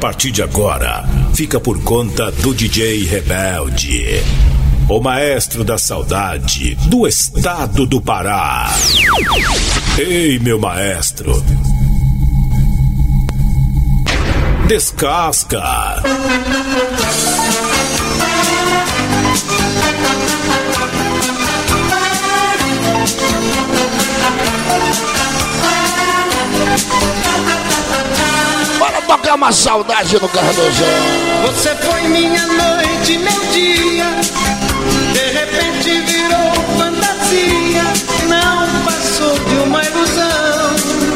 partir de agora, fica por conta do DJ Rebelde, o maestro da saudade do estado do Pará. Ei, meu maestro, descasca. Bora tocar uma saudade no Cardoso. Você foi minha noite, meu dia, de repente virou fantasia, não passou de uma ilusão,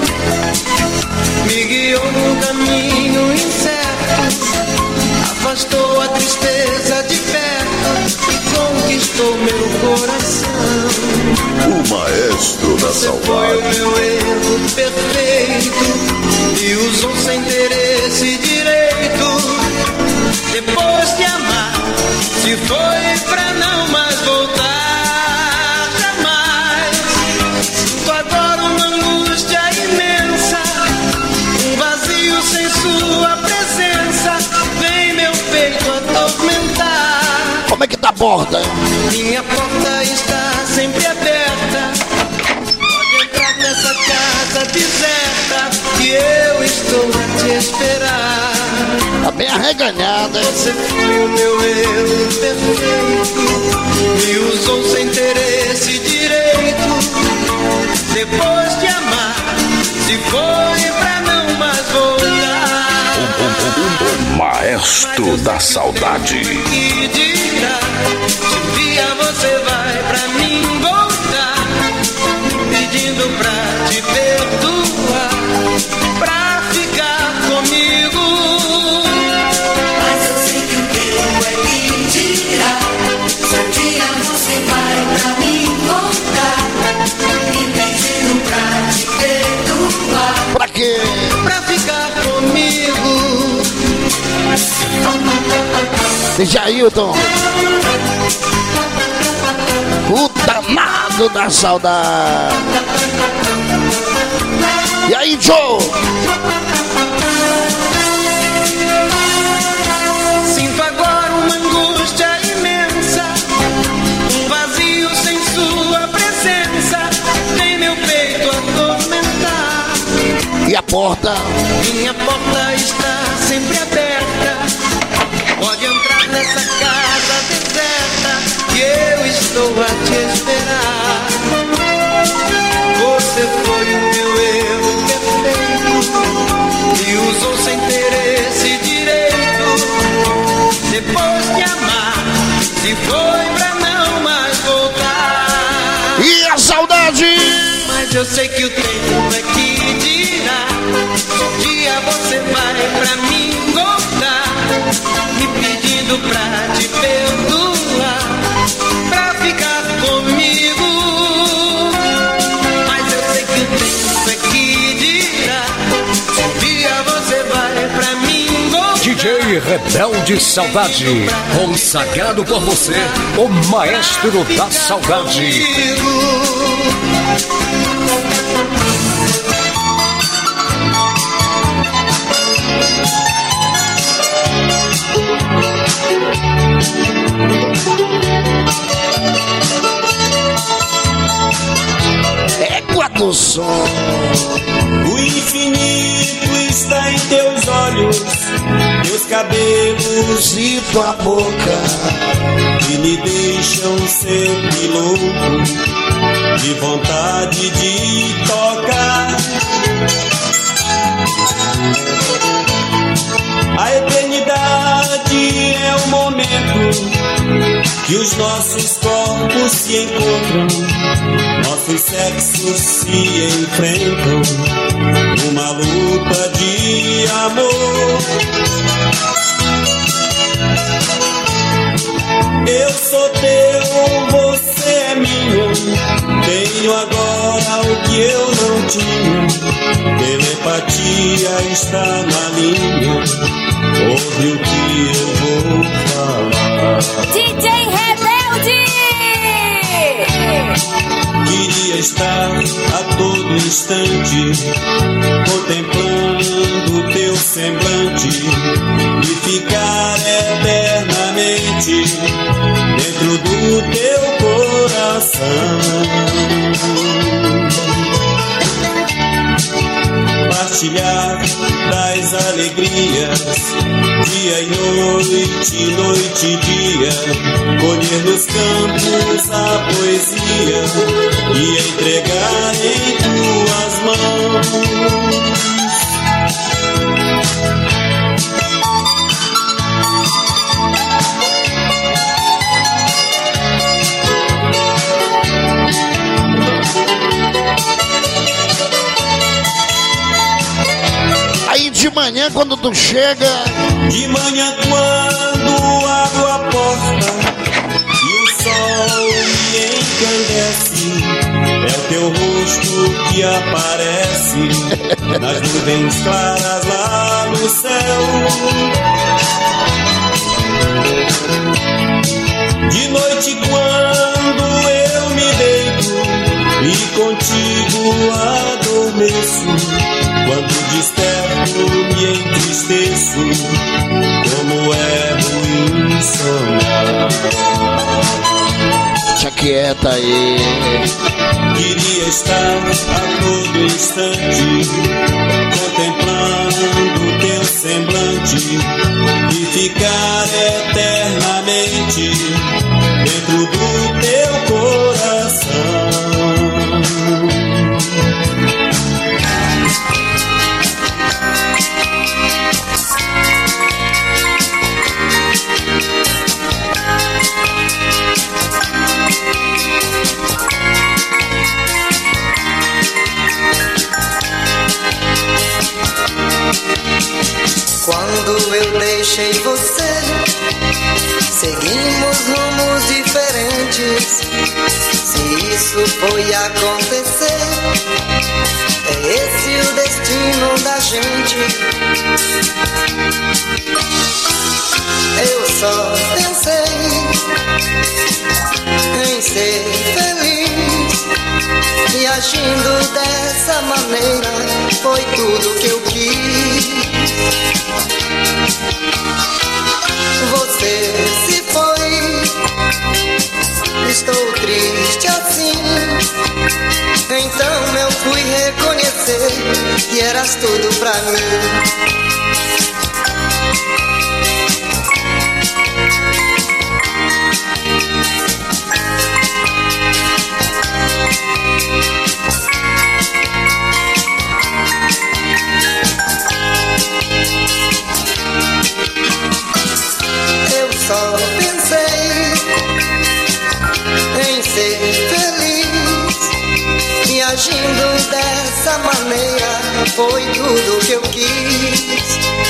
me guiou num caminho incerto, afastou a tristeza de perto e conquistou meu coração. O maestro da saudade. Você foi o meu erro perfeito, me usou sem interesse direito. Depois de amar, se foi pra não mais voltar jamais. Sinto agora uma angústia imensa, um vazio sem sua presença, vem meu peito atormentar. Como é que tá a porta? Minha porta está sempre aberta, pode entrar nessa casa deserta, que eu estou a te esperar. Tá bem arreganhada. Você foi o meu erro perfeito, me usou sem interesse direito. Depois de amar, se foi pra não mais voltar. O maestro da saudade. Que dirá, se um dia você vai pra mim voltar, pedindo pra te perdoar, pra ficar comigo. Mas eu sei que o tempo é que dirá, se um dia você vai pra mim voltar, me pedindo pra te perdoar. Pra quê? Pra ficar comigo. DJ Ailton, o danado da saudade. E aí, Joe? Sinto agora uma angústia imensa, um vazio sem sua presença, vem meu peito atormentar. E a porta? Minha porta está sempre aberta, pode entrar nessa casa deserta, que eu estou a te esperar. Você foi o meu erro perfeito, me usou sem interesse direito. Depois de amar, se foi pra não mais voltar. E a saudade? Mas eu sei que o tempo é que dirá, um dia você vai pra mim voltar, me pedindo pra te perdoar, pra ficar comigo. Mas eu sei que o tempo é que dirá, um dia você vai pra mim voltar. DJ Rebelde Saudade, consagrado por você, o maestro da saudade. Égua do som. O infinito está em teus olhos, teus cabelos E tua boca, que me deixam sempre louco, de vontade de tocar. A eternidade é o momento que os nossos corpos se encontram, nossos sexos se enfrentam, numa luta de amor. Eu sou teu, você é minha, tenho agora o que eu não tinha, telepatia está na linha, ouve o que eu vou falar. DJ Rebelde! Queria estar a todo instante contemplando teu semblante, partilhar das alegrias, dia e noite e dia, colher nos campos a poesia e entregar em tuas mãos. Aí de manhã quando tu chega, de manhã quando abro a porta e o sol me encandece, é o teu rosto que aparece nas nuvens claras lá no céu. De noite quando eu me deito e contigo adormeço, quando desperto me entristeço, como é ruim sonhar. te aquieta aí. Queria estar a todo instante contemplando teu semblante e ficar eternamente dentro do teu coração. Quando eu deixei você, seguimos rumos diferentes. Se isso foi acontecer, é esse o destino da gente. Eu só pensei em ser feliz, e agindo dessa maneira foi tudo que eu quis. Você se foi, estou triste assim. Então eu fui reconhecer que eras tudo pra mim. Eu só pensei em ser feliz, e agindo dessa maneira foi tudo que eu quis.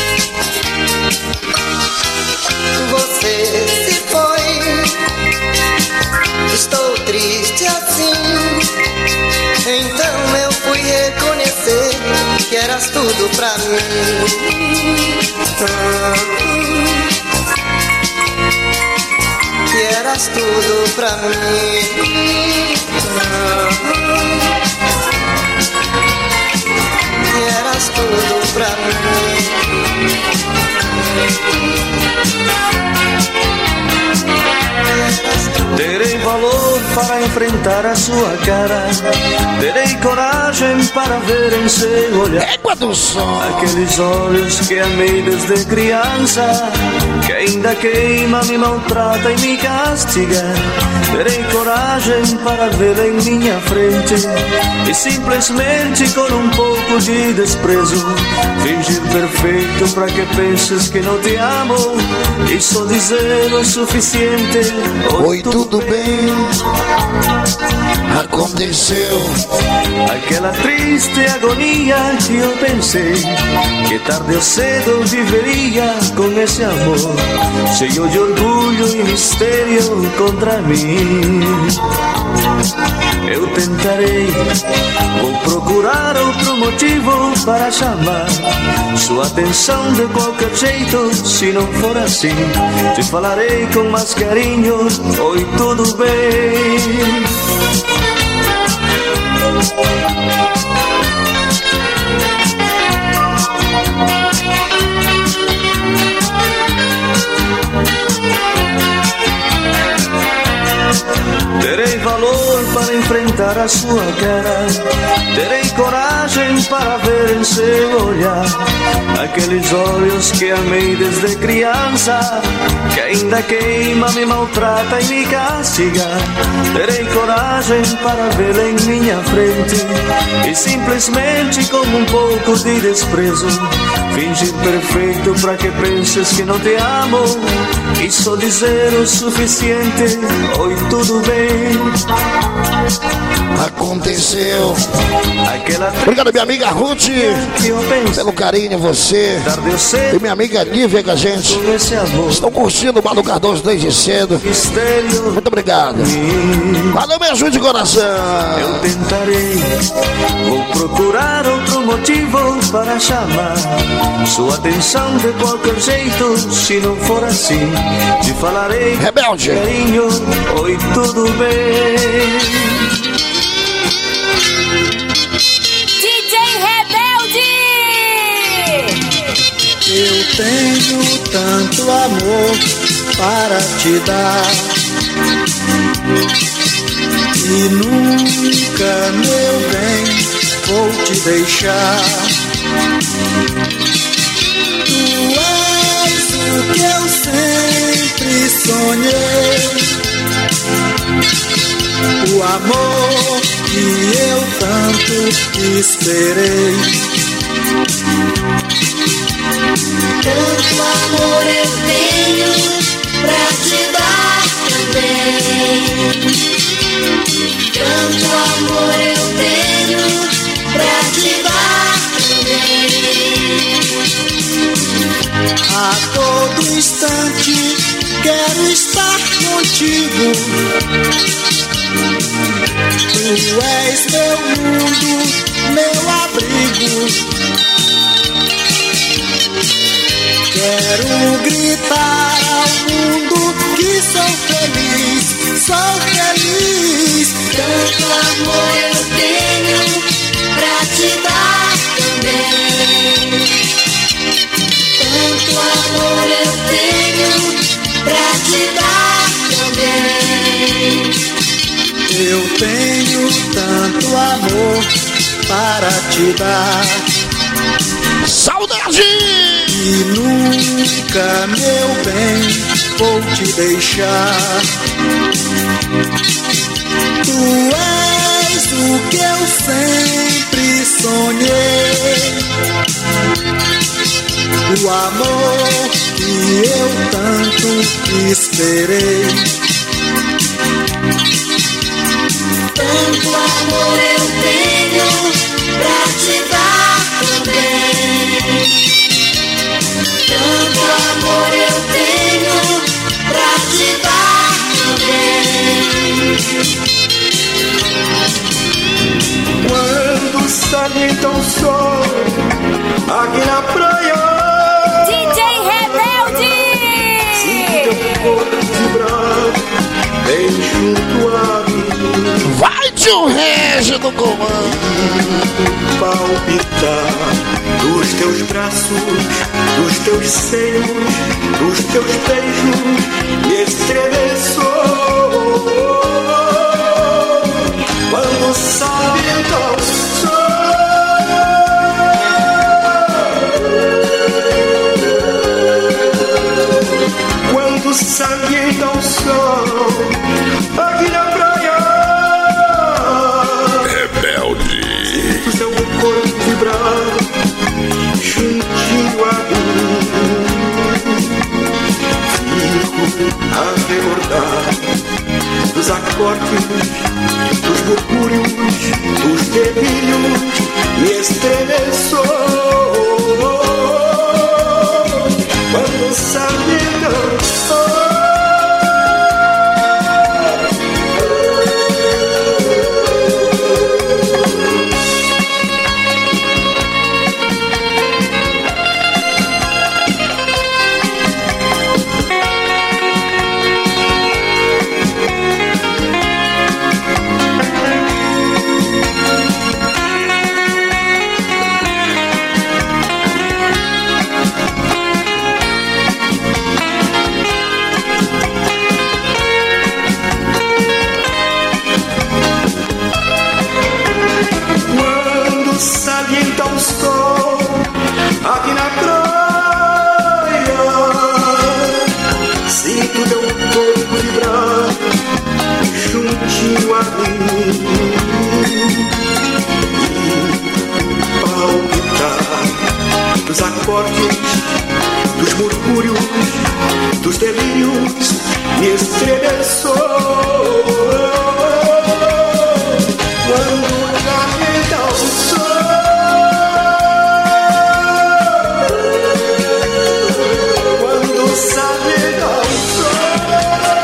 Você se foi, estou triste assim. Então eu fui reconhecer que eras tudo pra mim. Que eras tudo pra mim. Que eras tudo pra mim. Terei valor para enfrentar a sua cara, terei coragem para ver em seu olhar Égua do som. aqueles olhos que amei desde criança, que ainda queima, me maltrata e me castiga. Terei coragem para vê-la em minha frente e simplesmente com um pouco de desprezo fingir perfeito para que penses que não te amo e só dizer o suficiente: Oi, tudo bem? Aconteceu. Aquela triste agonia que eu pensei que tarde ou cedo viveria com esse amor, cheio de orgulho e mistério contra mim. Eu tentarei, vou procurar outro motivo para chamar sua atenção de qualquer jeito. Se não for assim, te falarei com mais carinho: oi, tudo bem? Terei valor para enfrentar a sua cara, terei coragem coragem para ver em seu olhar aqueles olhos que amei desde criança, que ainda queima, me maltrata e me castiga. Terei coragem para vê-la em minha frente e simplesmente com um pouco de desprezo fingir perfeito para que penses que não te amo e só dizer o suficiente: oi, tudo bem. Aconteceu. Aquela Obrigado, minha amiga Ruth, que eu penso pelo carinho em você. tarde ou cedo E minha amiga Nívia com a gente. com esse amor Estão curtindo o Malu Cardoso desde cedo. mistério. Muito obrigado. Valeu, me ajude de coração. Eu tentarei, vou procurar outro motivo para chamar sua atenção de qualquer jeito. Se não for assim, te falarei Rebelde. carinho, oi, tudo bem. DJ Rebelde! Eu tenho tanto amor para te dar e nunca, meu bem, vou te deixar. Tu és o que eu sempre sonhei, o amor que eu tanto esperei. Tanto amor eu tenho pra te dar também. Tanto amor eu tenho pra te dar também. A todo instante quero estar contigo. Tu és meu mundo, meu abrigo. Quero gritar ao mundo que sou feliz, sou feliz. Tanto amor eu tenho pra te dar também. Tanto amor eu tenho pra te dar também. Eu tenho tanto amor para te dar. Saudade! E nunca, meu bem, vou te deixar. Tu és o que eu sempre sonhei, o amor que eu tanto esperei. Tanto amor eu tenho pra te dar também. Tanto amor eu tenho pra te dar também. Quando salienta o sol aqui na praia, DJ Rebelde! sinto teu corpo vibrar bem junto a mim, Vai, tio Regi do comando. palpitar dos teus braços, dos teus seios, dos teus beijos, me estremeçou. Quando salienta o sol, quando salienta o sol aqui na praia, Rebelde. o seu corpo vibrar juntinho a mim. Fico a recordar dos acordes, dos murmúrios, dos delírios, me estremeçou. Quando salienta o sol, pinta o sol aqui na praia. Sinto teu corpo vibrar juntinho a mim e palpitar dos acordes, dos murmúrios, dos delírios, me estremeçou. Quando carrega o sol, quando carrega o sol.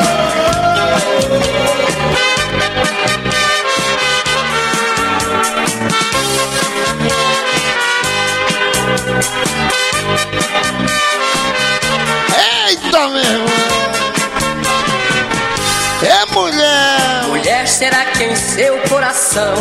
Eita, meu irmão! É mulher! Mulher, será que em seu coração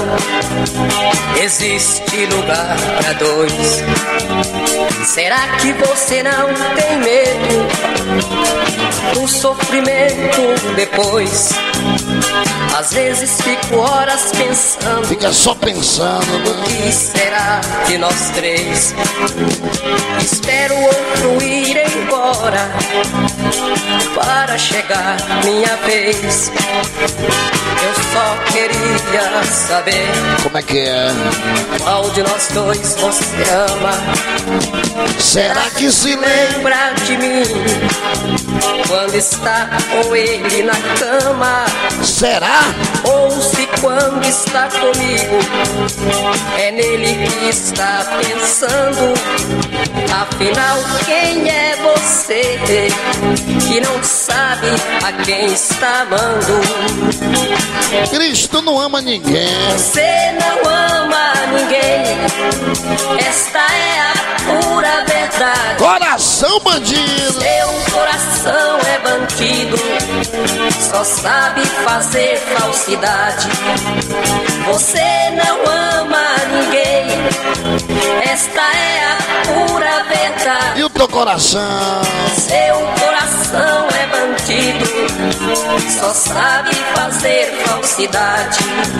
existe lugar pra dois? Será que você não tem medo do sofrimento depois? Às vezes fico horas pensando. Fica só pensando, o que será de nós três? Espero o outro ir embora para chegar minha vez. Eu só queria saber como é que é? Qual de nós dois você ama? Será que se lembra de mim quando está com ele na cama? Será? Ou se quando está comigo é nele que está pensando? Afinal, quem é você que não sabe a quem está amando? Cristo não ama ninguém. Você não ama ninguém. Esta é a pura verdade. Coração bandido. Seu coração é bandido. Só sabe fazer falsidade. Você não ama ninguém. Esta é a pura verdade. E o teu coração? Seu coração é bandido. Só sabe fazer falsidade.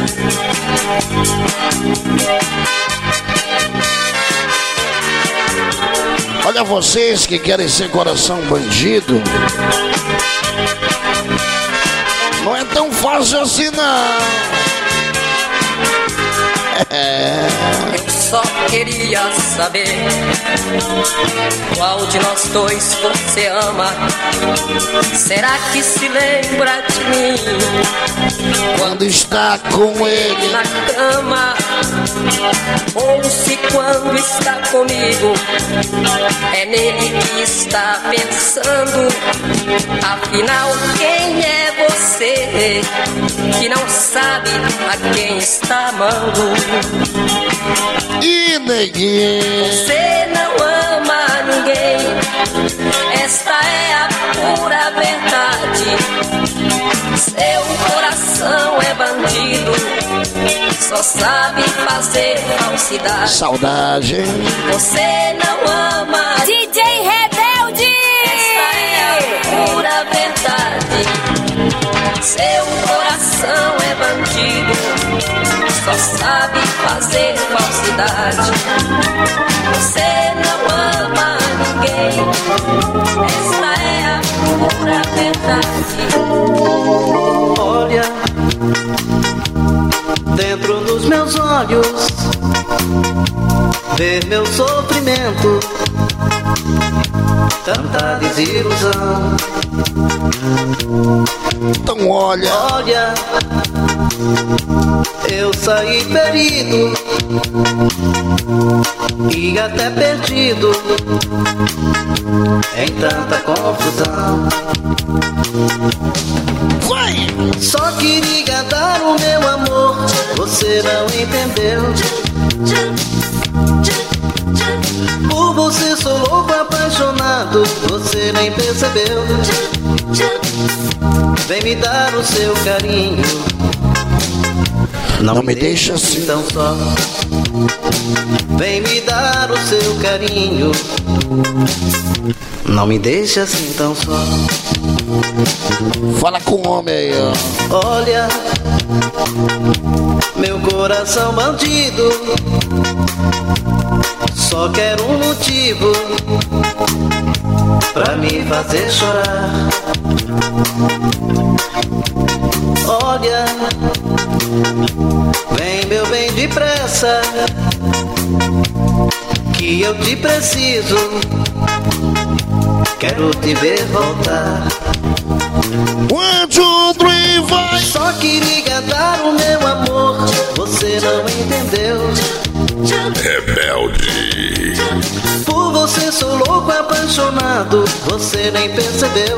Olha, vocês que querem ser coração bandido, não é tão fácil assim, não. Eu só queria saber qual de nós dois você ama. Será que se lembra de mim quando está com ele na cama? Ou se quando está comigo é nele que está pensando? Afinal, quem é você que não sabe a quem está amando? E neguinho, você não ama ninguém. Esta é a pura verdade. Seu coração é bandido. Só sabe fazer falsidade. Saudade. Você não ama DJ Rebelde. Esta é a pura verdade. Seu coração é bandido. Só sabe fazer falsidade. Você não ama ninguém. Esta é a pura verdade. Olha dentro dos meus olhos, ver meu sofrimento, tanta desilusão. Então olha, olha, eu saí ferido e até perdido em tanta confusão. Vai! Só queria dar o meu amor, você não entendeu. Por você sou louco apaixonado, você nem percebeu. Vem me dar o seu carinho, não me deixa assim tão só. Vem me dar o seu carinho, não me deixa assim tão só. Fala com o homem aí, ó. Olha, meu coração bandido só quer um motivo pra me fazer chorar. Olha, vem meu bem depressa, que eu te preciso. Quero te ver voltar. 1, 2, 3, vai! Só queria dar o meu amor, você não entendeu. Rebelde. Por você sou louco, apaixonado, você nem percebeu.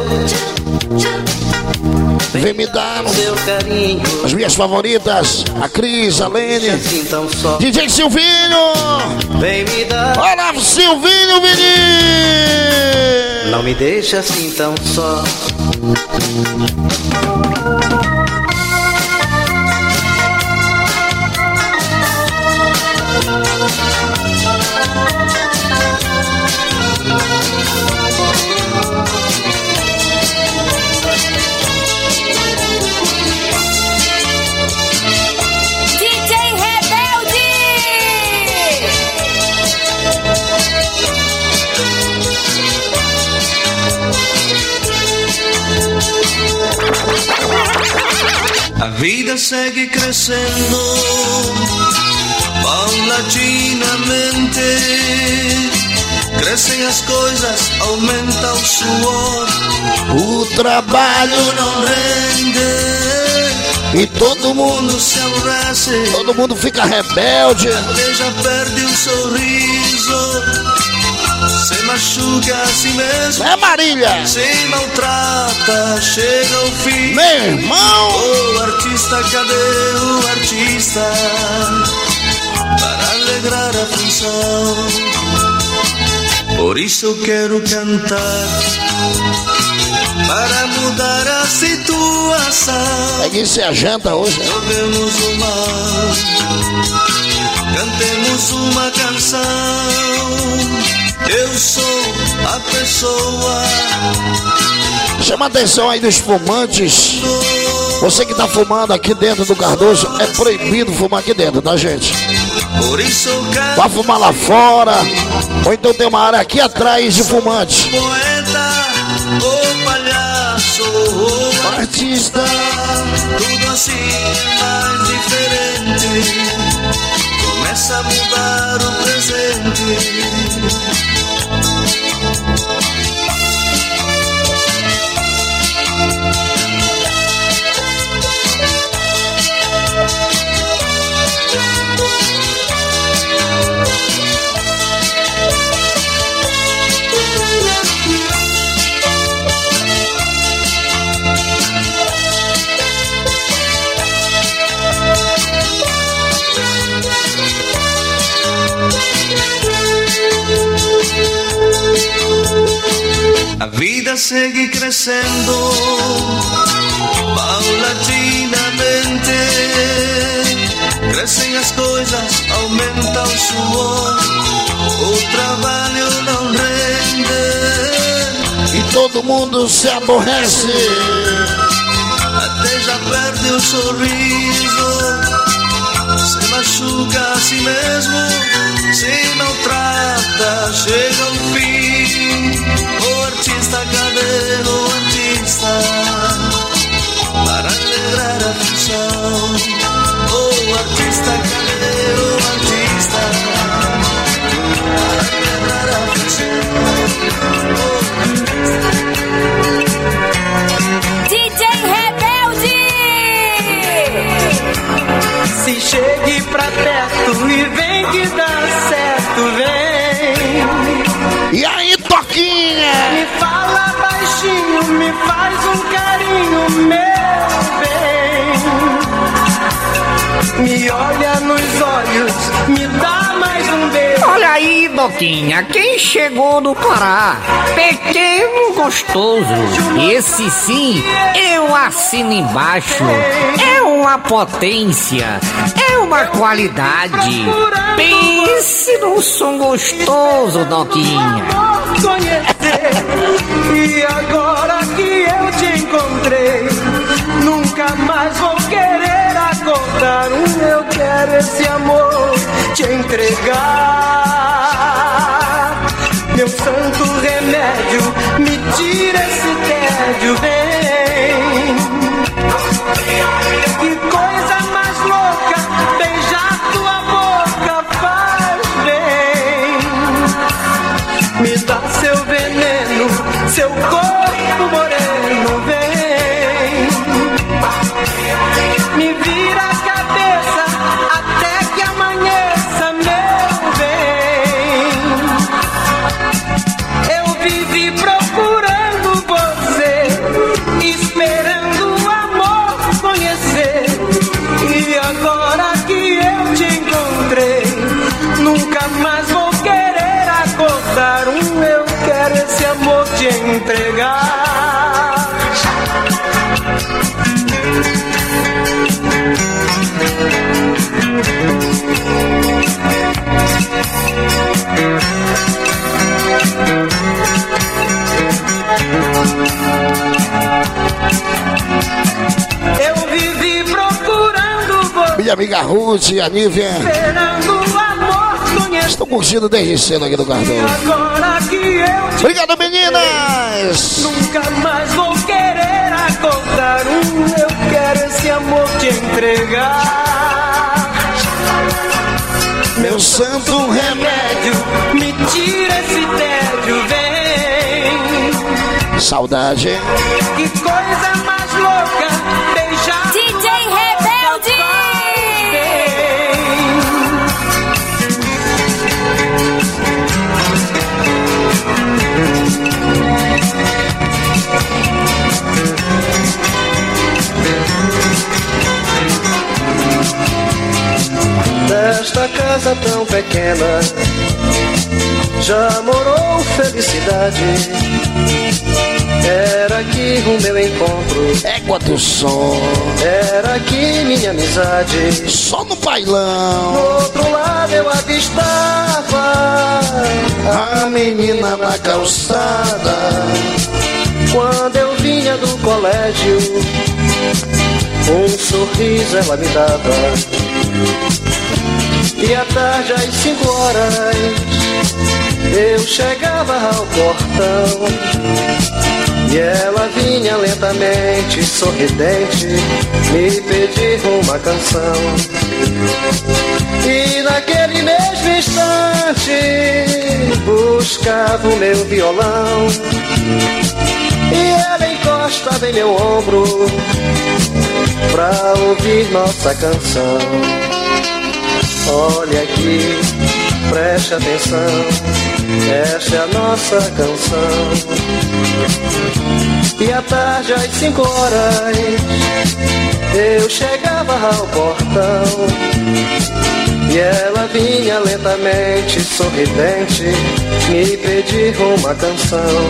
Vem me dar seu carinho, as minhas favoritas, a Cris, a Lene, assim tão só. DJ Silvinho. Vem me dar. Olá, Silvinho, menino. Não me deixa assim tão só. A vida segue crescendo paulatinamente. Crescem as coisas, aumenta o suor. O trabalho não rende e todo mundo se aborrece. Todo mundo fica rebelde. Até já perde o sorriso. Se machuca a si mesmo. É, Marília. Se maltrata, chega ao fim. Meu irmão. O artista, cadê o artista? Para alegrar a função. Por isso eu quero cantar, para mudar a situação. É que isso é a janta hoje. Joguemos o mal, cantemos uma canção. Eu sou a pessoa. Chama a atenção aí dos fumantes. Você que tá fumando aqui dentro do Cardoso, é proibido fumar aqui dentro, tá, gente? Por isso eu quero. Vai fumar lá fora. Ou então tem uma área aqui atrás de fumantes. Poeta, ou palhaço, ou artista, tudo assim mais diferente. Começa a mudar o presente. A vida segue crescendo paulatinamente. Crescem as coisas, aumenta o suor. O trabalho não rende e todo mundo se aborrece. Até já perde o sorriso. Se machuca a si mesmo. Se maltrata, chega ao fim. O artista, cadê o artista? Para alegrar a função. O artista, cadê o artista? Para alegrar a função. DJ Rebelde! Se chegue pra perto e vem que dá certo, vem. E aí, Toquinha? Me fala baixinho, me faz um carinho, meu bem. Me olha nos olhos, me dá mais um beijo. Olha aí, Doquinha, quem chegou do Pará? Pequeno gostoso. Esse sim, eu assino embaixo. É uma potência, é uma qualidade. Pense num som gostoso, Doquinha. Conhecer, e agora que eu te encontrei, nunca mais vou querer acordar. Eu quero quero esse amor te entregar. Meu santo remédio, me tira esse tédio, vem. Que coisa mais louca, beijar tua boca faz bem. Me dá seu veneno, seu corpo moreno, vem. Me vira a cabeça até que amanheça, meu bem. Eu vivi procurando você, esperando o amor conhecer. E agora que eu te encontrei, nunca mais vou querer acordar. Eu quero esse amor te entregar. Eu vivi procurando você, minha amiga Ruth e a Nívia esperando o amor conhecer. estão curtindo desde cedo aqui do Cardoso. Agora que eu te Obrigado, meninas! nunca mais vou querer acordar. Eu quero esse amor te entregar. Meu santo remédio, Me tira esse tédio, vem. saudade. Que coisa mais louca, beijar DJ Rebelde! Nesta casa tão pequena já morou felicidade. Era aqui o meu encontro, Égua do som, era aqui minha amizade. só no bailão. Do outro lado eu avistava A menina na calçada, quando eu vinha do colégio. Um sorriso ela me dava. E à tarde às 5 horas eu chegava ao portão e ela vinha lentamente, sorridente, me pedir uma canção. E naquele mesmo instante buscava o meu violão e ela encostava em meu ombro pra ouvir nossa canção. Olha aqui, preste atenção, esta é a nossa canção. E à tarde às 5 horas eu chegava ao portão e ela vinha lentamente, sorridente, me pedir uma canção.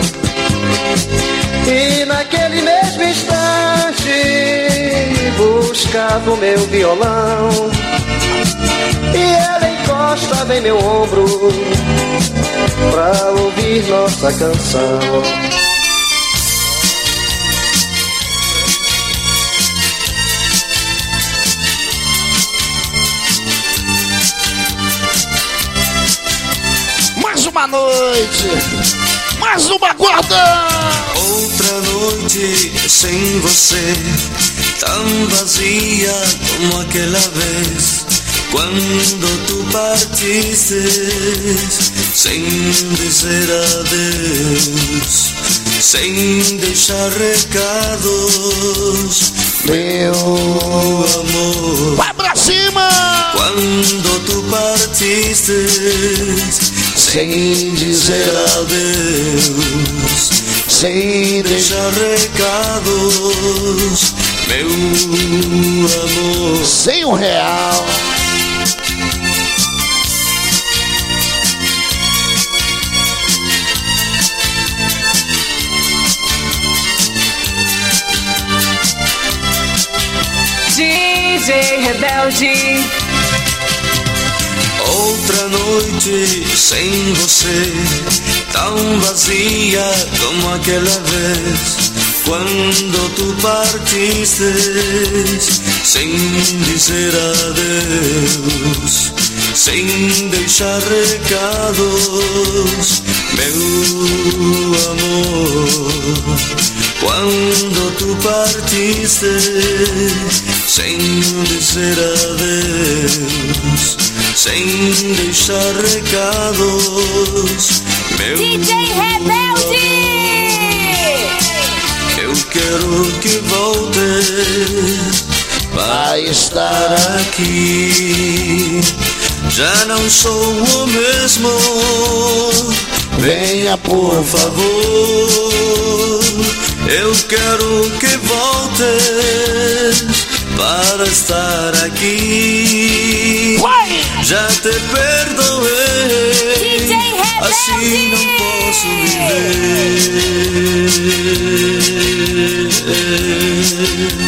E naquele mesmo instante buscava o meu violão e ela encostava em meu ombro pra ouvir nossa canção. mais uma noite, mais uma guarda. Outra noite sem você, tão vazia como aquela vez, quando tu partiste, sem dizer adeus, sem deixar recados, meu amor. Vai pra cima! Quando tu partiste, sem dizer adeus, sem deixar recados, meu amor. sem R$1. DJ Rebelde. Outra noite sem você, tão vazia como aquela vez, Quando tu partiste sem dizer adeus, sem deixar recados, meu amor. Quando tu partiste sem dizer adeus, sem deixar recados, meu DJ Rebelde! Eu quero que voltes para estar aqui. Já não sou o mesmo. Venha por favor. Eu quero que voltes para estar aqui. Já te perdoei. DJ Rebelde! Assim não posso viver.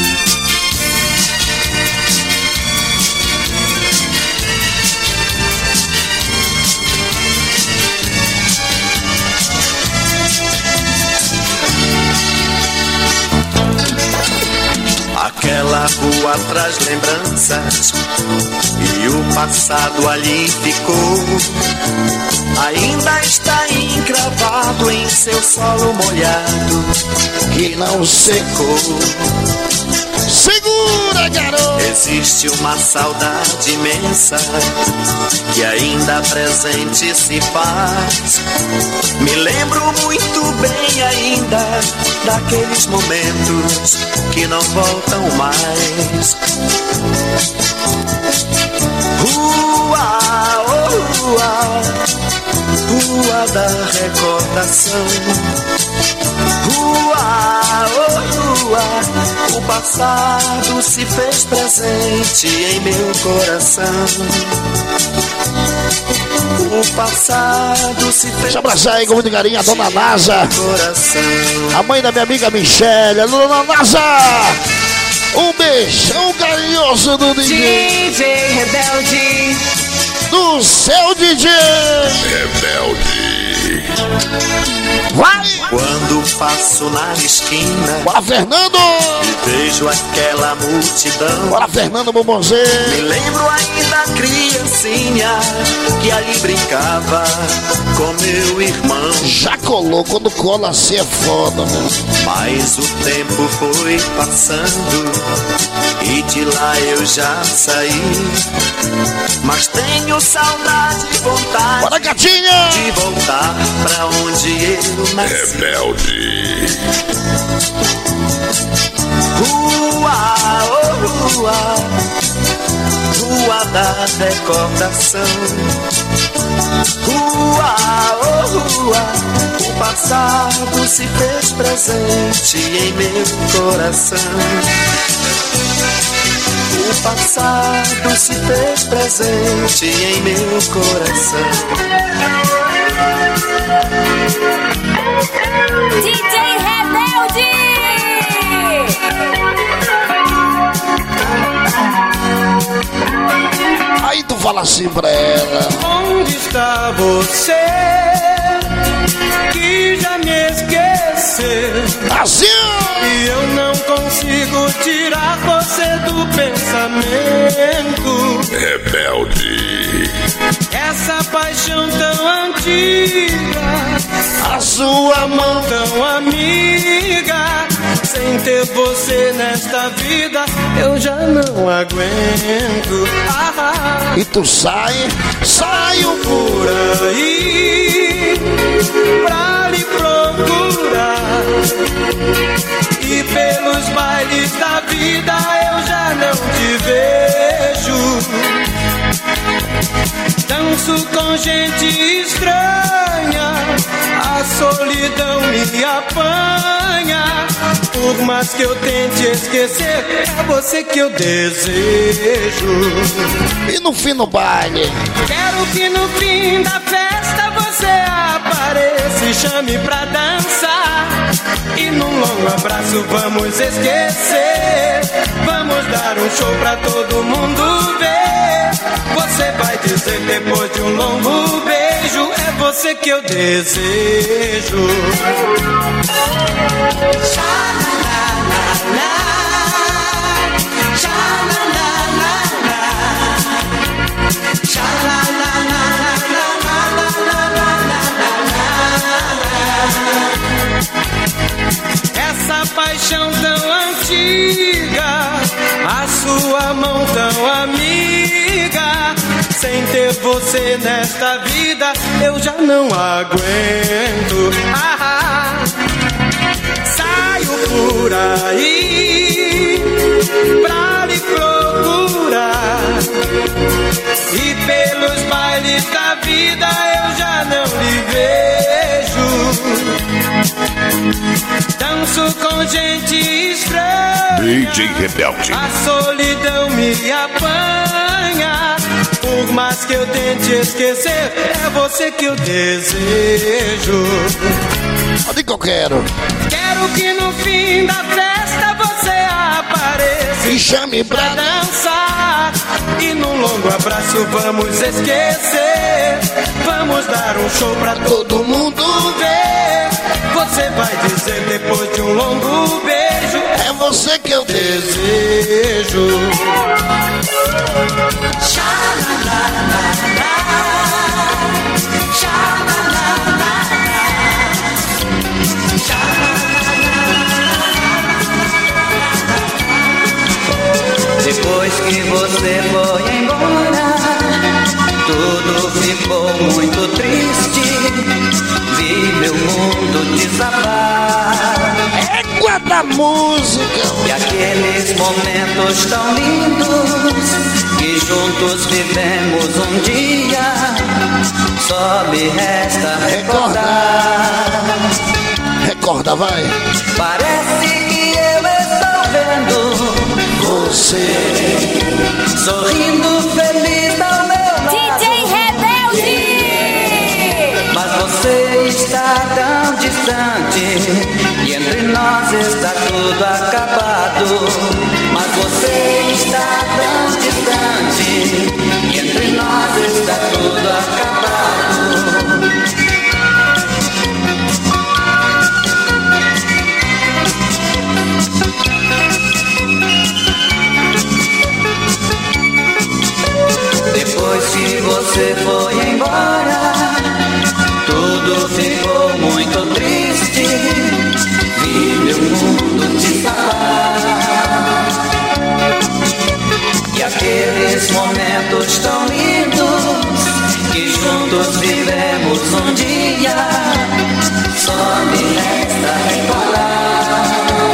Aquela rua traz lembranças e o passado ali ficou. Ainda está encravado em seu solo molhado que não secou. Segura, garoto! Existe uma saudade imensa que ainda presente se faz. Me lembro muito bem ainda daqueles momentos que não voltam mais. Rua, oh rua, rua da recordação. Rua, oh rua, o passado se fez presente em meu coração. O passado se fez. Deixa eu abraçar aí com muito carinho a dona Nasa, a mãe da minha amiga Michele, a dona Nasa. Um beijão carinhoso do DJ. DJ Rebelde. Do seu DJ Rebelde. Vai! Quando passo na esquina, bora, Fernando! e vejo aquela multidão, bora, Fernando Bombonzeiro! Me lembro ainda criancinha que ali brincava com meu irmão. Já colou, quando cola assim é foda, meu. Mas o tempo foi passando e de lá eu já saí. Mas tenho saudade e vontade, bora, gatinha! de voltar pra onde eu nasci. Rebelde. Rua, oh rua, rua da recordação. Rua, oh rua, o passado se fez presente em meu coração. O passado se fez presente em meu coração. DJ Rebelde! Aí tu fala assim pra ela: onde está você que já me esqueceu? assim! E eu não consigo tirar você do pensamento. Rebelde. Essa paixão tão antiga, A sua mão tão amiga, sem ter você nesta vida, eu já não aguento. e tu saio Por aí pra lhe procurar, e pelos bailes da vida eu já não te vejo. Danço com gente estranha, a solidão me apanha. Por mais que eu tente esquecer, é você que eu desejo. e no fim do baile. Quero que no fim da festa você apareça e chame pra dançar. E num longo abraço vamos esquecer. Vamos dar um show pra todo mundo ver. Você vai dizer depois de um longo beijo, é você que eu desejo. Chama sem ter você nesta vida eu já não aguento. Saio por aí pra lhe procurar, e pelos bailes da vida eu já não lhe vejo. Danço com gente estranha, DJ Rebelde. a solidão me apanha. Por mais que eu tente esquecer, é você que eu desejo. Onde que eu quero? Quero que no fim da festa você apareça Me chame pra dançar, e num longo abraço vamos esquecer. Vamos dar um show pra todo mundo ver. Você vai dizer depois de um longo beijo, é você que eu desejo. Depois que você foi embora, tudo ficou muito triste. Vi meu mundo desabar. Égua da música. E aqueles momentos tão lindos que juntos vivemos um dia, só me resta recordar. Recorda, vai. Parece que eu estou vendo você sorrindo feliz ao meu lado. DJ Rebelde! Mas você está tão distante e entre nós está tudo acabado. Mas você está tão distante e entre nós está tudo acabado. Depois que você foi embora, tudo ficou muito triste. Vi meu mundo desabar. E aqueles momentos tão lindos que juntos vivemos um dia, só me resta recordar.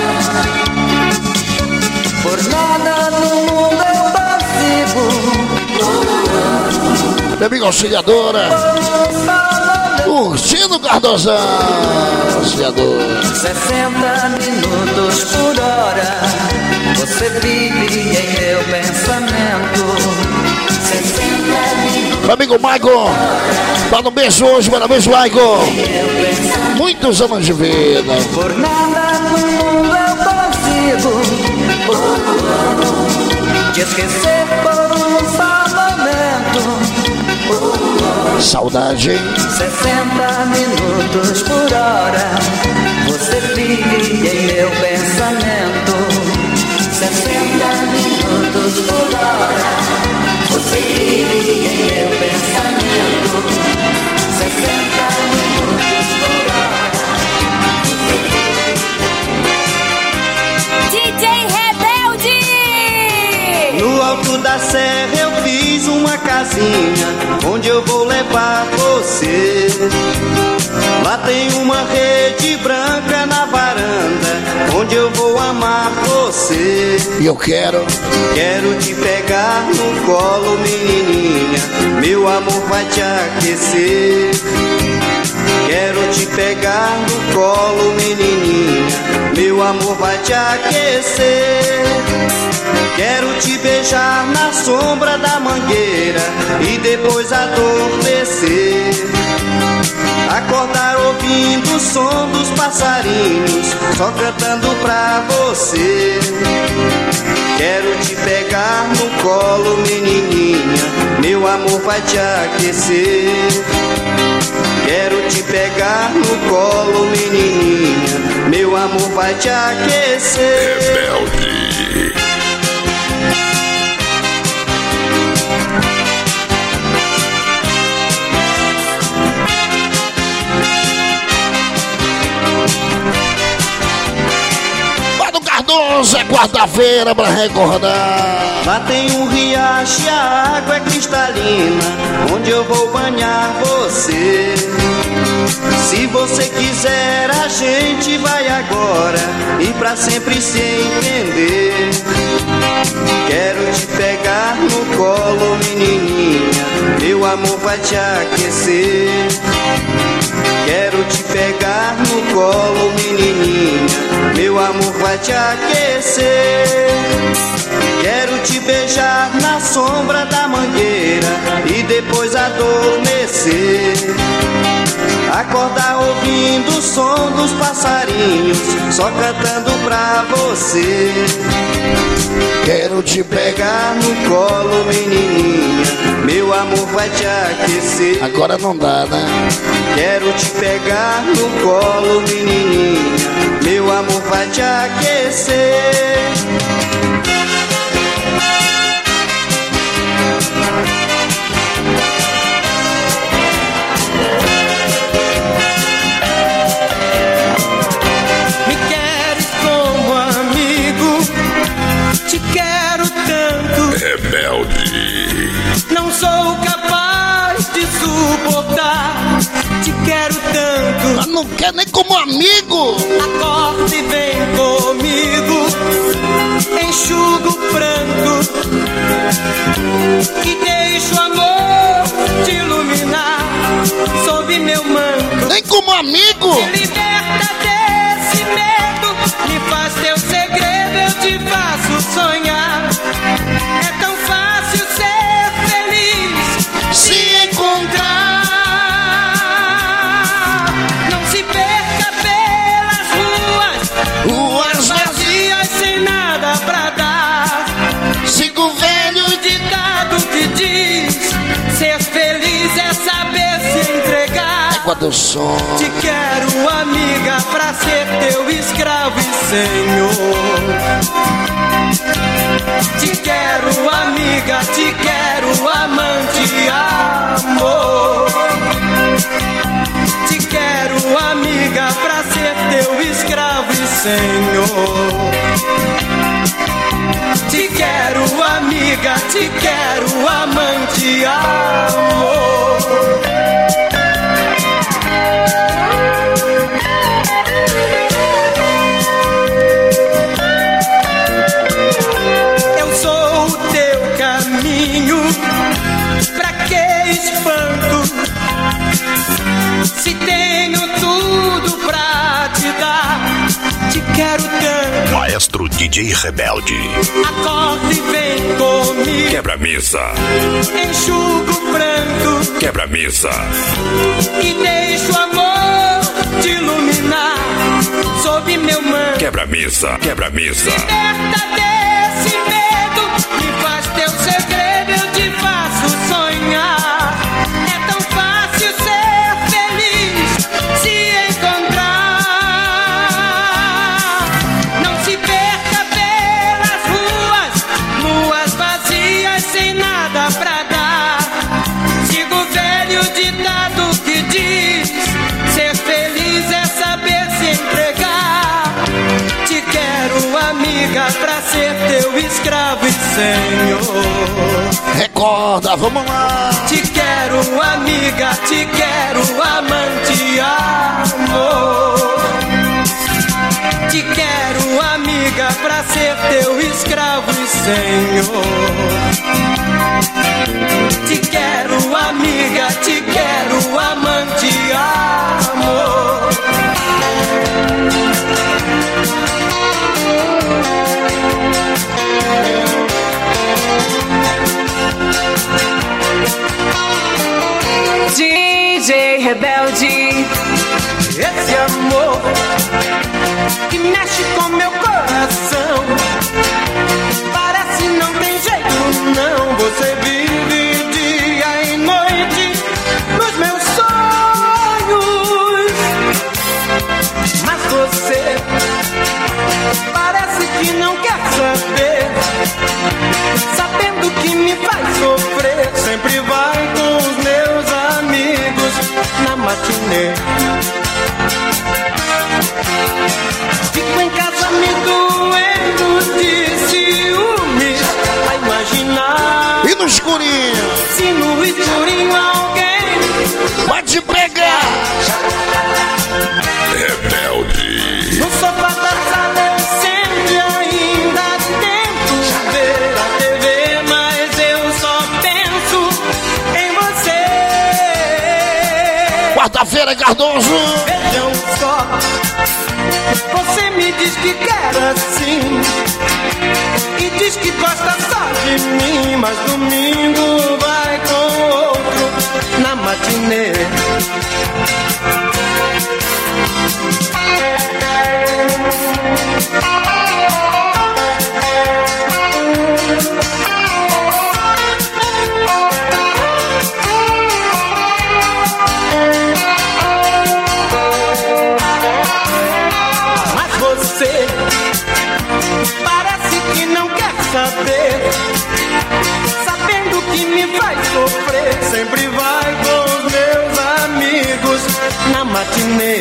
Por nada no mundo eu consigo. Minha amiga auxiliadora, Curtindo Cardozão, auxiliadora. 60 minutos por hora, você vive em meu pensamento. 60 minutos. Meu amigo Michael, manda um beijo hoje, parabéns, Michael. Muitos anos de vida. Por nada no mundo eu consigo te esquecer por um só momento. Saudade. 60 minutos por hora, você vive em meu pensamento. 60 minutos por hora, você vive em meu pensamento. 60 minutos por hora, DJ Rebelde! no alto da serra eu fiz uma casinha onde eu vou levar você. Lá tem uma rede branca na varanda onde eu vou amar você. E eu quero te pegar no colo, menininha, meu amor vai te aquecer. Quero te pegar no colo, menininha, meu amor vai te aquecer. Quero te beijar na sombra da mangueira e depois adormecer. Acordar ouvindo o som dos passarinhos, só cantando pra você. Quero te pegar no colo, menininha, meu amor vai te aquecer. Quero te pegar no colo, menininha, meu amor vai te aquecer. Rebelde. Cardoso, Hoje é quarta-feira pra recordar. Lá tem um riacho e a água é cristalina, onde eu vou banhar você. Se você quiser, a gente vai agora e pra sempre se entender. Quero te pegar no colo, menininha, meu amor vai te aquecer. Quero te pegar no colo, menininha, meu amor vai te aquecer. Quero te beijar na sombra da mangueira e depois adormecer. Acordar ouvindo o som dos passarinhos, só cantando pra você. Quero te pegar no colo, menininha, meu amor vai te aquecer. Agora não dá, né? Quero te pegar no colo, menininha, meu amor vai te aquecer. Me queres como amigo, te quero tanto. Rebelde. Não sou capaz de suportar, te quero tanto. Mas não quer nem como amigo. Acorda e vem comigo, enxuga o pranto e deixa o amor te iluminar sob meu manto. Nem como amigo. Me liberta desse medo, me faz teu segredo, eu te faço sonhar. É tão fácil ser feliz, se encontrar. Não se perca pelas ruas vazias sem nada pra dar. Siga o velho ditado que diz: ser feliz é saber se entregar. Água do som. Te quero, amiga, pra ser teu escravo e senhor. Te quero, amiga, te quero, amante, amor. Te quero, amiga, pra ser teu escravo e senhor. Te quero, amiga, te quero, amante, amor. Eu sou o teu caminho, pra que espanto? Se tenho tudo pra te dar, te quero tanto. Maestro DJ Rebelde. Acorda e vem comigo, Quebra a mesa. enxuga o pranto Quebra a mesa. e deixa o amor te iluminar sob meu manto. Quebra a mesa. Quebra a mesa. Liberta desse medo, me faz teu segredo, eu te faço sonhar. É tão fácil ser feliz, se encontrar. Não se perca pelas ruas vazias sem nada pra dar. Siga o velho ditado que diz: ser feliz é saber se entregar. Te quero, amiga, pra ser teu escravo e senhor. Recorda, vamos lá. Te quero, amiga, te quero, amante, amor. Te quero, amiga, pra ser teu escravo e senhor. Te quero, amiga, te quero, amante, amor. DJ Rebelde, esse amor que mexe com meu coração, parece não tem jeito não. Você vive dia e noite nos meus sonhos, mas você parece que não quer saber, sabendo que me faz sofrer. Sempre vai com os meus amigos na matinê. Fico em casa me doendo de ciúmes, a imaginar. E no escurinho? Se no escurinho alguém vai te pegar. Rebelde. No sofá da sala eu sempre ainda tento ver a TV, mas eu só penso em você. Quarta-feira, Cardoso. Vejam só, você me diz que quer assim e diz que gosta só de mim, mas domingo vai com outro na matinê. Mas você parece que não quer saber, sabendo que me vai sofrer, sempre vai com os meus amigos na matinê.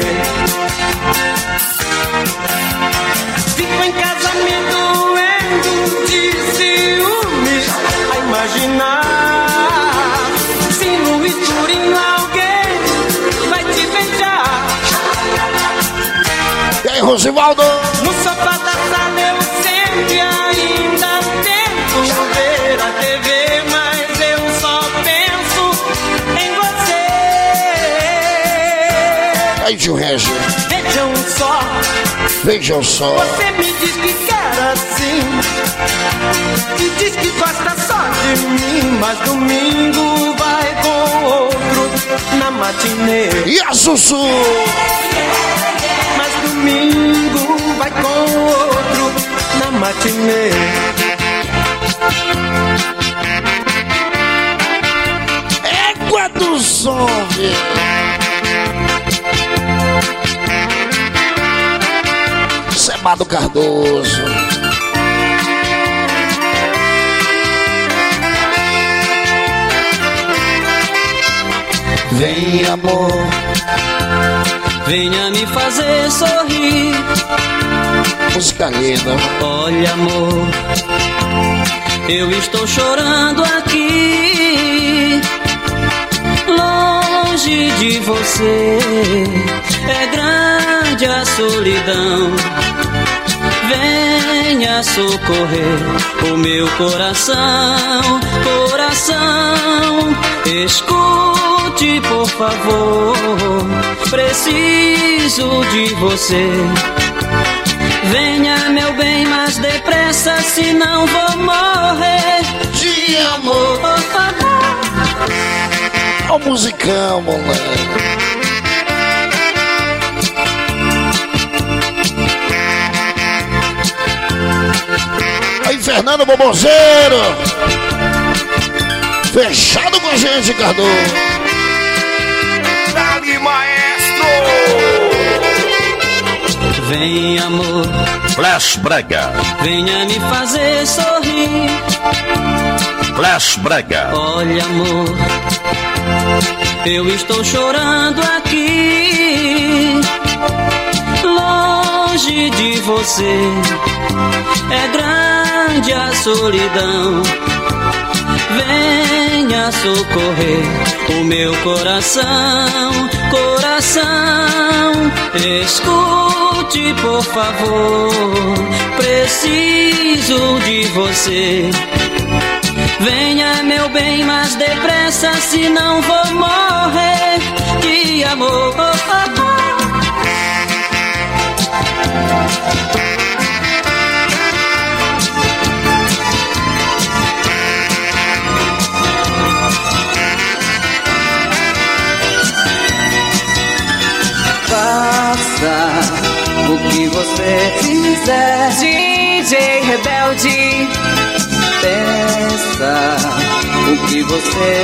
Fico em casa me doendo de ciúmes, a imaginar se no escurinho alguém vai te beijar. E aí, Rosivaldo? No sofá da sala eu sempre ainda tento ver a TV, mas eu só penso em você. Aí, tio Regis. Vejam só, vejam só. Você me diz que quer assim e diz que gosta só de mim, mas domingo vai com outro na matinê. E a Sussu? Mas domingo vai com outro na matinê. Égua do som, Sebado Cardoso. Vem, amor, venha me fazer sorrir. Música linda. Olha, amor, eu estou chorando aqui, longe de você. É grande a solidão. Venha socorrer o meu coração, coração. Escute, por favor, preciso de você. Venha, meu bem, mais depressa, senão vou morrer de amor. Ó, musicão, moleque. Aí, Fernando Bobozeiro. Fechado com a gente, Cardoso. Dali, maestro. Vem, amor, Flash Braga. venha me fazer sorrir. Flash Braga. Olha, amor, eu estou chorando aqui, longe de você. É grande a solidão. Venha socorrer o meu coração, coração. Escute, por favor, preciso de você. Venha, meu bem, mais depressa, senão vou morrer de amor. Faça o que você fizer, DJ Rebelde. Pensa o que você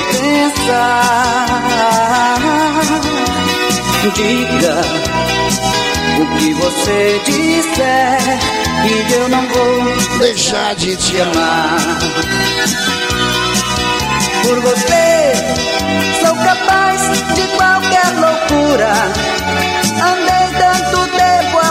pensar. Diga o que você disser, e eu não vou deixar de te amar. Por você sou capaz de qualquer loucura. Andei tanto tempo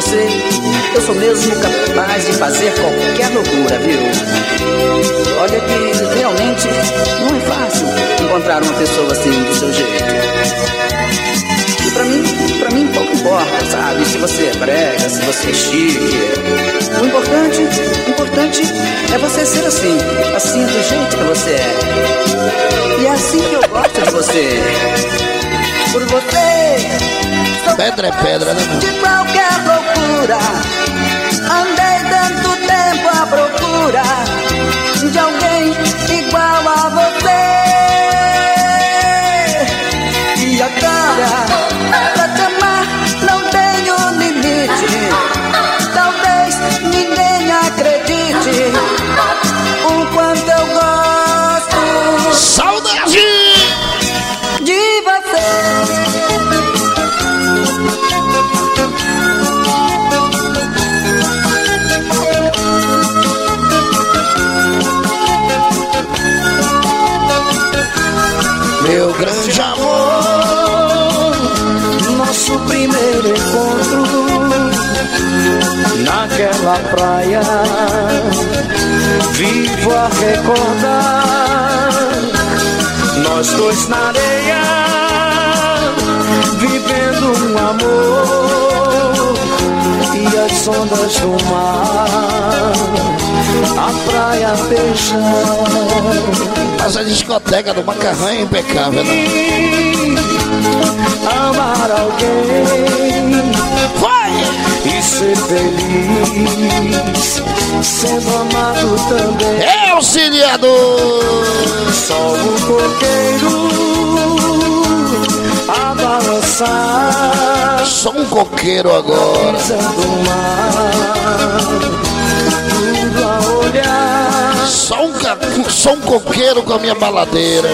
você, eu sou mesmo capaz de fazer qualquer loucura, viu? Olha que realmente não é fácil encontrar uma pessoa assim do seu jeito. E pra mim pouco importa, sabe? Se você é brega, se você é chique. O importante é você ser assim do jeito que você é. E é assim que eu gosto de você. Por você, pedra é pedra, né? De qualquer loucura, andei tanto tempo à procura de alguém igual a você. E agora, pra te amar não tenho limite. Talvez ninguém acredite o quanto eu gosto. Saudade de você. Meu grande amor, nosso primeiro encontro naquela praia, vivo a recordar. Nós dois na areia, vivendo um amor, e as ondas do mar, a praia beijando. Mas a discoteca do Macarrão é impecável, né? Amar alguém, vai! E ser feliz, sendo amado também. É auxiliador! Só o coqueiro a balançar. Só um coqueiro agora. Tudo a olhar. Só um coqueiro com a minha baladeira.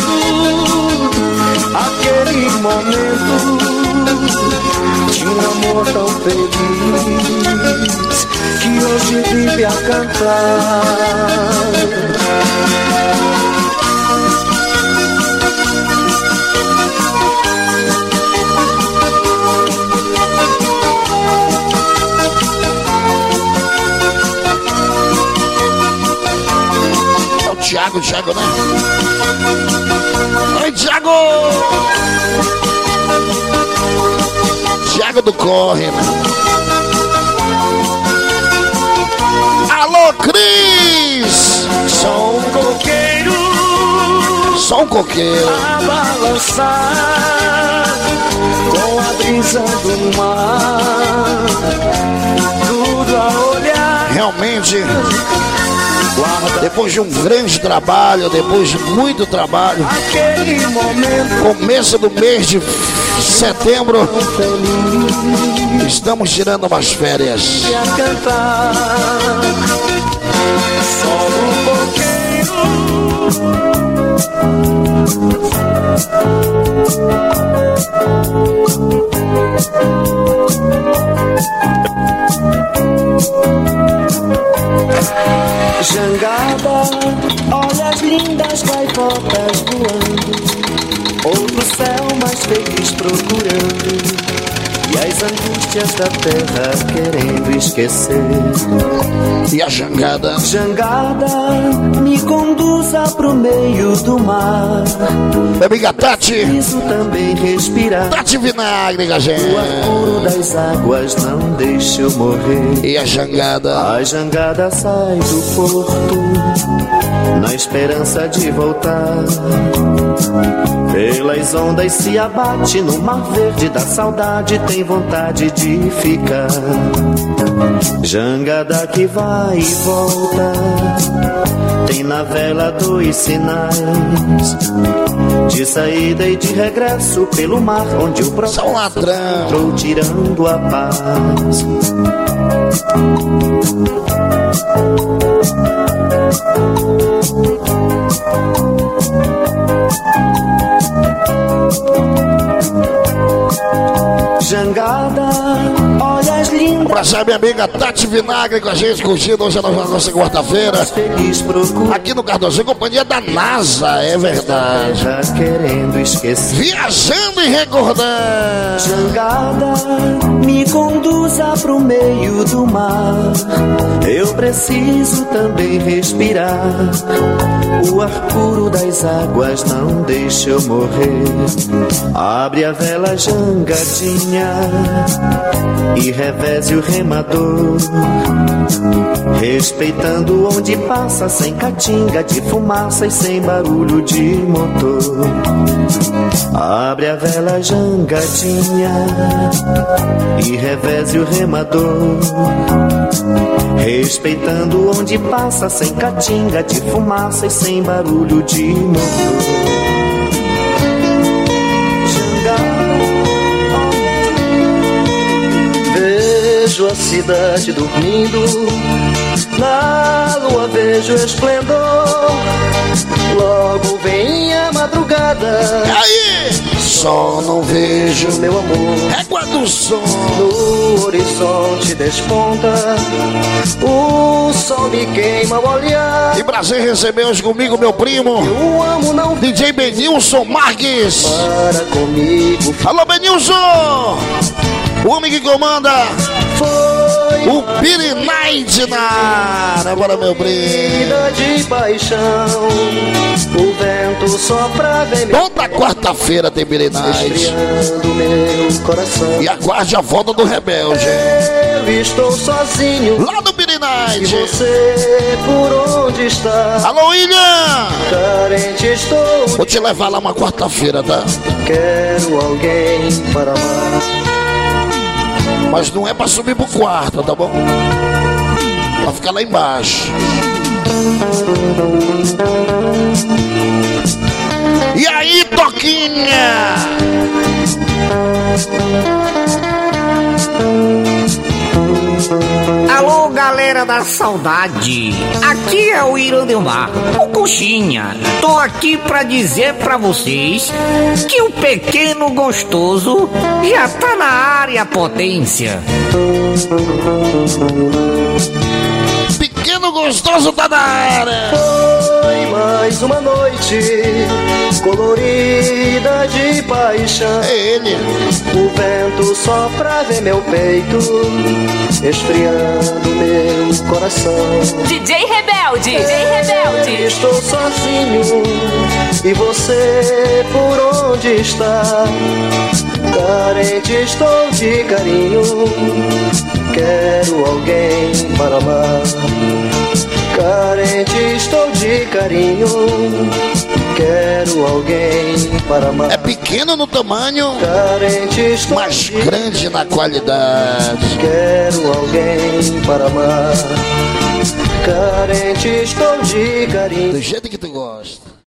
Aquele momento de um amor tão feliz que hoje vive a cantar. Thiago, né? Oi, Thiago! Thiago do Corre, né? Alô, Cris! Só um coqueiro, só um coqueiro a balançar com a brisa do mar, tudo a olhar. Realmente, depois de um grande trabalho, depois de muito trabalho, aquele momento, começo do mês de setembro, estamos tirando umas férias. A cantar, só um coqueiro. Jangada, olha as lindas gaivotas voando, outro céu mais feliz procurando, e as angústias da terra querendo esquecer. E a jangada? Jangada, me conduza pro meio do mar. Minha amiga Tati. Preciso também respirar. Tati Vinagre, gente. O apuro das águas não deixa eu morrer. E a jangada? A jangada sai do porto na esperança de voltar. Pelas ondas se abate no mar verde da saudade, tem vontade de ficar. Jangada que vai e volta, tem na vela 2 sinais de saída e de regresso pelo mar, onde o progresso entrou tirando a paz. Jangada, olha as lindas abraçar minha amiga Tati Vinagre com a gente, curtindo hoje na nossa quarta-feira. Aqui no Cardoso, companhia da NASA, é verdade. Querendo esquecer. Viajando e recordando. Jangada, me conduza pro meio do mar. Eu preciso também respirar. O ar puro das águas não deixa eu morrer. Abre a vela, jangadinha, e reveze o remador, respeitando onde passa, sem catinga de fumaça e sem barulho de motor. Abre a vela, jangadinha, e reveze o remador, respeitando onde passa, sem catinga de fumaça e sem barulho de motor. Vejo a cidade dormindo, na lua vejo esplendor. Logo vem a madrugada. E aí? Só não vejo, meu amor, régua do som. No horizonte desponta, o sol me queima ao olhar. E prazer receber hoje comigo meu primo, eu amo, não DJ Benilson Marques. Para comigo. Alô, Benilson, o homem que comanda foi o Billy Night na área. Agora, meu primo, de paixão, o vento sopra, vem meu. Toda quarta-feira tem Billy Night. Esfriando meu coração. E aguarde a volta do Rebelde. Eu estou sozinho lá no Billy Night. E você por onde está? Alô, William, carente estou. Vou te levar lá uma quarta-feira, tá? Quero alguém para amar. Mas não é pra subir pro quarto, tá bom? Pra ficar lá embaixo. E aí, Toquinha? Alô, galera da saudade. Aqui é o Irandemar, o Coxinha. Tô aqui pra dizer pra vocês que o pequeno gostoso já tá na área, potência. Pequeno gostoso tá na área. Foi mais uma noite colorida de paixão. É ele. O vento sopra, vê meu peito, esfriando meu coração. DJ Rebelde, DJ Rebelde. Estou sozinho e você por onde está? Carente estou de carinho, quero alguém para amar. Carente estou de carinho, quero alguém para amar. É pequeno no tamanho, carente estou, mas grande na qualidade. Quero alguém para amar. Carente estou de carinho, do jeito que tu gosta.